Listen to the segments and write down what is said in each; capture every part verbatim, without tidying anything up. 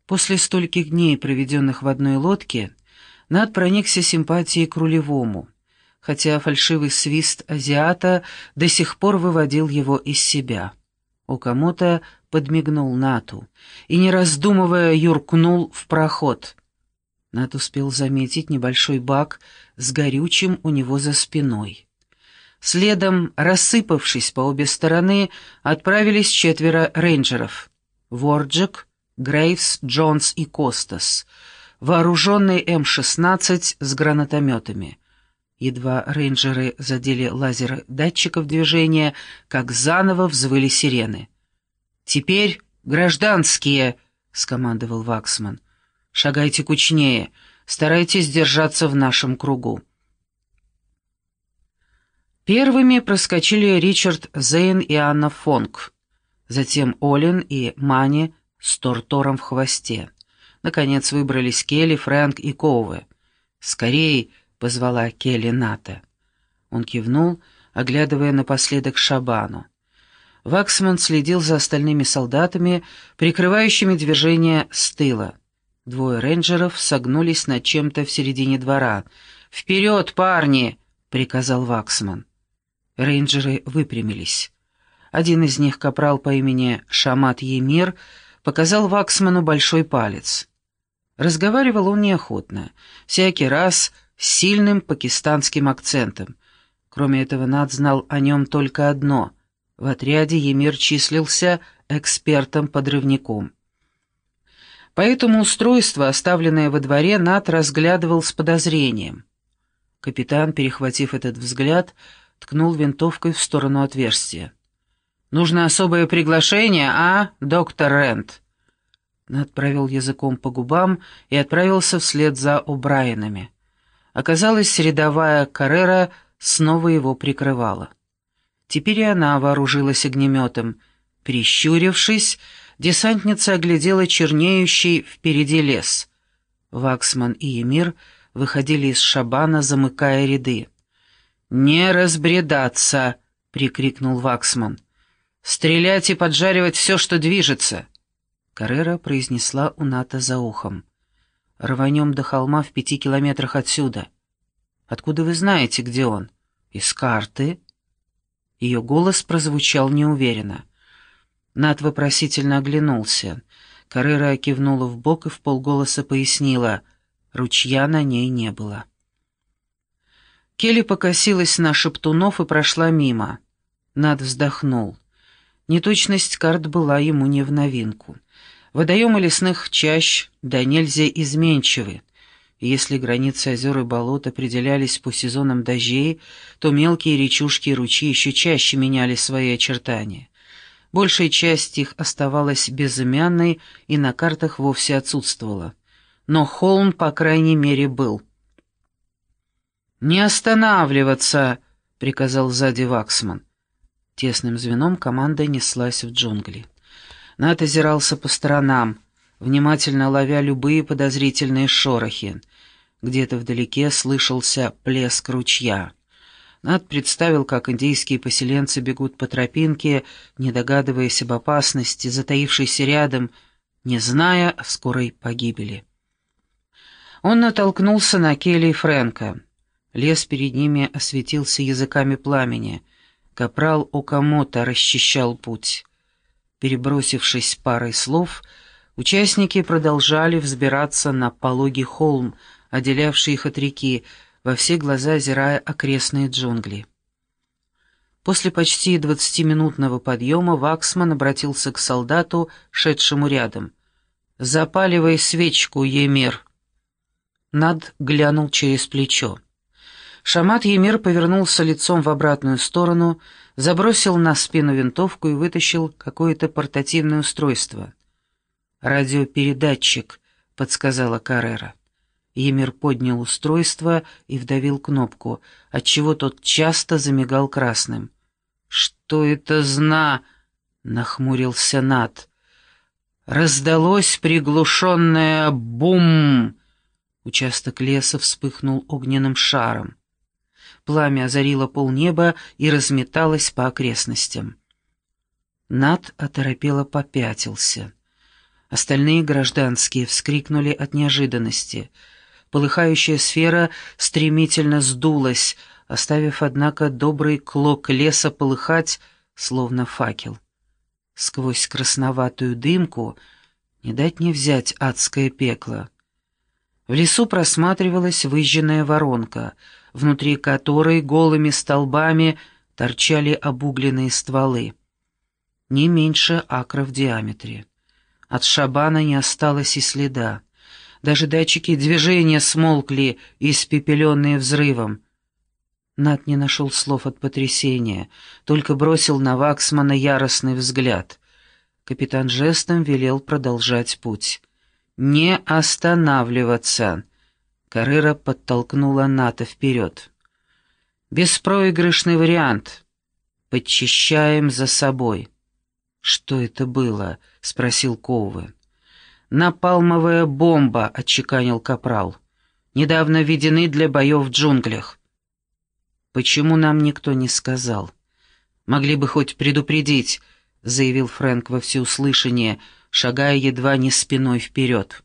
После стольких дней, проведенных в одной лодке, Нат проникся симпатией к рулевому, хотя фальшивый свист азиата до сих пор выводил его из себя. Окамото подмигнул Нату и, не раздумывая, юркнул в проход. Нат успел заметить небольшой бак с горючим у него за спиной. Следом, рассыпавшись по обе стороны, отправились четверо рейнджеров — Ворджик, Грейвс, Джонс и Костас, вооруженные эм шестнадцать с гранатометами. Едва рейнджеры задели лазеры датчиков движения, как заново взвыли сирены. «Теперь гражданские!» — скомандовал Ваксман. «Шагайте кучнее, старайтесь держаться в нашем кругу». Первыми проскочили Ричард Зейн и Анна Фонг, затем Олин и Мани с Тортором в хвосте. Наконец выбрались Келли, Фрэнк и Коуве. «Скорей!» — позвала Келли Ната. Он кивнул, оглядывая напоследок Шабану. Ваксман следил за остальными солдатами, прикрывающими движение с тыла. Двое рейнджеров согнулись над чем-то в середине двора. «Вперед, парни!» — приказал Ваксман. Рейнджеры выпрямились. Один из них, капрал по имени Шамат Емир, показал Ваксману большой палец. Разговаривал он неохотно, всякий раз с сильным пакистанским акцентом. Кроме этого, Нат знал о нем только одно — в отряде Емир числился экспертом-подрывником. Поэтому устройство, оставленное во дворе, Нат разглядывал с подозрением. Капитан, перехватив этот взгляд, ткнул винтовкой в сторону отверстия. «Нужно особое приглашение, а, доктор Рент?» Нат провел языком по губам и отправился вслед за О'Брайенами. Оказалось, рядовая Каррера снова его прикрывала. Теперь и она вооружилась огнеметом. Прищурившись, десантница оглядела чернеющий впереди лес. Ваксман и Емир выходили из шабана, замыкая ряды. «Не разбредаться!» — прикрикнул Ваксман. «Стрелять и поджаривать все, что движется!» Каррера произнесла у Ната за ухом. «Рванем до холма в пяти километрах отсюда». «Откуда вы знаете, где он?» «Из карты». Ее голос прозвучал неуверенно. Нат вопросительно оглянулся. Каррера кивнула вбок и вполголоса пояснила: ручья на ней не было. Келли покосилась на шептунов и прошла мимо. Нат вздохнул. Неточность карт была ему не в новинку. Водоемы лесных чащ да нельзя изменчивы. Если границы озер и болот определялись по сезонам дождей, то мелкие речушки и ручьи еще чаще меняли свои очертания. Большая часть их оставалась безымянной и на картах вовсе отсутствовала. Но холм, по крайней мере, был. «Не останавливаться!» — приказал сзади Ваксман. Тесным звеном команда неслась в джунгли. Нат озирался по сторонам, внимательно ловя любые подозрительные шорохи. Где-то вдалеке слышался плеск ручья. Нат представил, как индейские поселенцы бегут по тропинке, не догадываясь об опасности, затаившейся рядом, не зная о скорой погибели. Он натолкнулся на Келли и Фрэнка. Лес перед ними осветился языками пламени. Капрал Окамото расчищал путь. Перебросившись парой слов, участники продолжали взбираться на пологий холм, отделявший их от реки, во все глаза озирая окрестные джунгли. После почти двадцатиминутного подъема Ваксман обратился к солдату, шедшему рядом. «Запаливай свечку, Емир!» Над глянул через плечо. Шамат Емир повернулся лицом в обратную сторону, забросил на спину винтовку и вытащил какое-то портативное устройство. «Радиопередатчик», — подсказала Каррера. Емир поднял устройство и вдавил кнопку, отчего тот часто замигал красным. «Что это зна?» — нахмурился Нат. Раздалось приглушенное «бум». Участок леса вспыхнул огненным шаром. Пламя озарило полнеба и разметалось по окрестностям. Нат оторопело попятился. Остальные гражданские вскрикнули от неожиданности. Полыхающая сфера стремительно сдулась, оставив, однако, добрый клок леса полыхать, словно факел. Сквозь красноватую дымку не дать не взять адское пекло. В лесу просматривалась выжженная воронка, внутри которой голыми столбами торчали обугленные стволы. Не меньше акра в диаметре. От шабана не осталось и следа. Даже датчики движения смолкли, испепеленные взрывом. Нат не нашел слов от потрясения, только бросил на Ваксмана яростный взгляд. Капитан жестом велел продолжать путь. «Не останавливаться!» Каррера подтолкнула Ната вперед. «Беспроигрышный вариант. Подчищаем за собой». «Что это было?» — спросил Коуве. «Напалмовая бомба», — отчеканил капрал. «Недавно введены для боев в джунглях». «Почему нам никто не сказал? Могли бы хоть предупредить», — заявил Фрэнк во всеуслышание, шагая едва не спиной вперед.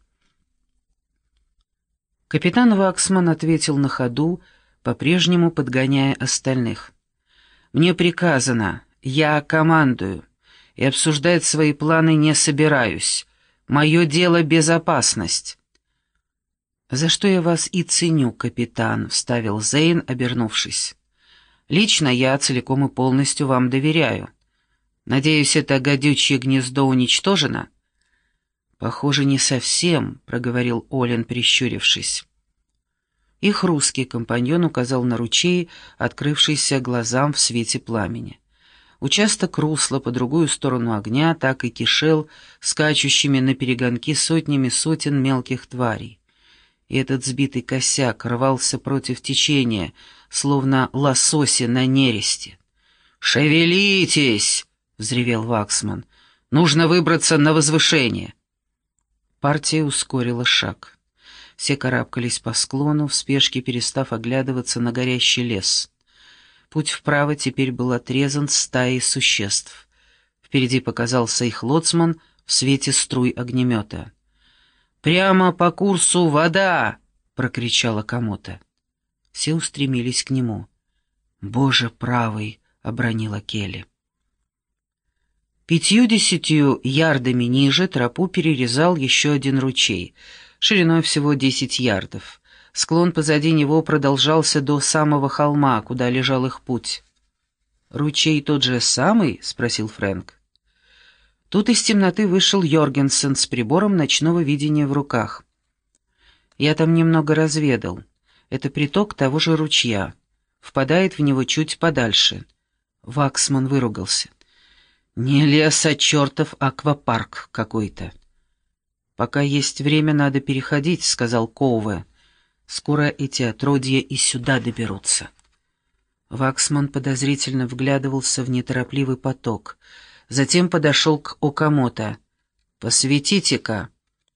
Капитан Ваксман ответил на ходу, по-прежнему подгоняя остальных. «Мне приказано, я командую, и обсуждать свои планы не собираюсь. Мое дело — безопасность». «За что я вас и ценю, капитан», — вставил Зейн, обернувшись. «Лично я целиком и полностью вам доверяю. Надеюсь, это гадючее гнездо уничтожено?» «Похоже, не совсем», — проговорил Олин, прищурившись. Их русский компаньон указал на ручей, открывшийся глазам в свете пламени. Участок русла по другую сторону огня так и кишел скачущими на перегонки сотнями сотен мелких тварей. И этот сбитый косяк рвался против течения, словно лососи на нересте. «Шевелитесь!» — взревел Ваксман. «Нужно выбраться на возвышение!» Партия ускорила шаг. Все карабкались по склону, в спешке перестав оглядываться на горящий лес. Путь вправо теперь был отрезан стаей существ. Впереди показался их лоцман в свете струй огнемета. «Прямо по курсу вода!» — прокричала Камота. Все устремились к нему. «Боже правый!» — обронила Келли. Пятьюдесятью ярдами ниже тропу перерезал еще один ручей, шириной всего десять ярдов. Склон позади него продолжался до самого холма, куда лежал их путь. «Ручей тот же самый?» — спросил Фрэнк. Тут из темноты вышел Йоргенсен с прибором ночного видения в руках. «Я там немного разведал. Это приток того же ручья. Впадает в него чуть подальше». Ваксман выругался. «Не лес, а чертов аквапарк какой-то». «Пока есть время, надо переходить», — сказал Коуве. «Скоро эти отродья и сюда доберутся». Ваксман подозрительно вглядывался в неторопливый поток. Затем подошел к Окамото. «Посветите-ка».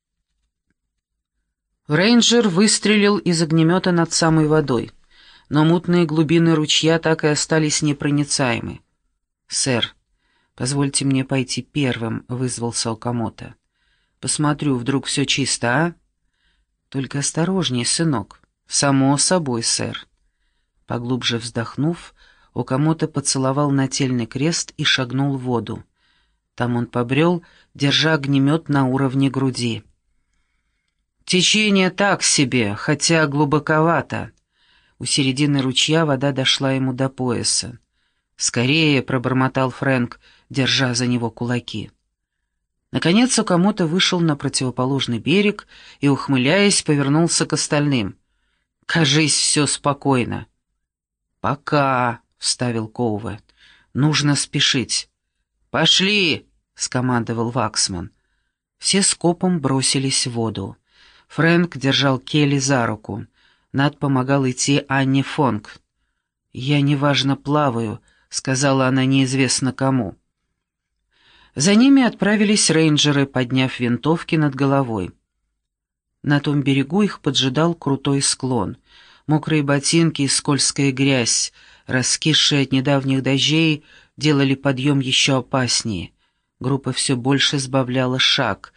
Рейнджер выстрелил из огнемета над самой водой, но мутные глубины ручья так и остались непроницаемы. «Сэр, позвольте мне пойти первым», — вызвался Окамото. «Посмотрю, вдруг все чисто, а?» «Только осторожней, сынок». «Само собой, сэр». Поглубже вздохнув, Окамото поцеловал нательный крест и шагнул в воду. Там он побрел, держа огнемет на уровне груди. «Течение так себе, хотя глубоковато». У середины ручья вода дошла ему до пояса. «Скорее!» — пробормотал Фрэнк, держа за него кулаки. Наконец Окамото вышел на противоположный берег и, ухмыляясь, повернулся к остальным. «Кажись, все спокойно». «Пока», — вставил Коуве. «Нужно спешить». «Пошли!» — скомандовал Ваксман. Все скопом бросились в воду. Фрэнк держал Келли за руку. Нат помогал идти Анне Фонг. «Я неважно плаваю», — сказала она неизвестно кому. За ними отправились рейнджеры, подняв винтовки над головой. На том берегу их поджидал крутой склон. Мокрые ботинки и скользкая грязь, раскисшие от недавних дождей, делали подъем еще опаснее. Группа все больше сбавляла шаг.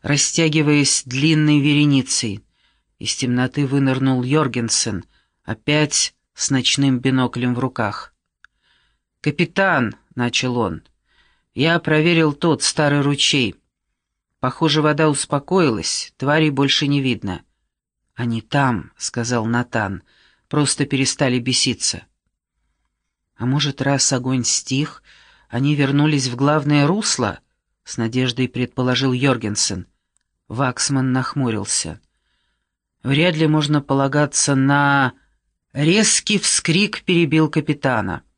растягиваясь длинной вереницей. Из темноты вынырнул Йоргенсен, опять с ночным биноклем в руках. «Капитан», — начал он, — «я проверил тот старый ручей. Похоже, вода успокоилась, тварей больше не видно». «Они там», — сказал Натан, — «просто перестали беситься». «А может, раз огонь стих, они вернулись в главное русло?» — с надеждой предположил Йоргенсен. Ваксман нахмурился. «Вряд ли можно полагаться на...» Резкий вскрик перебил капитана.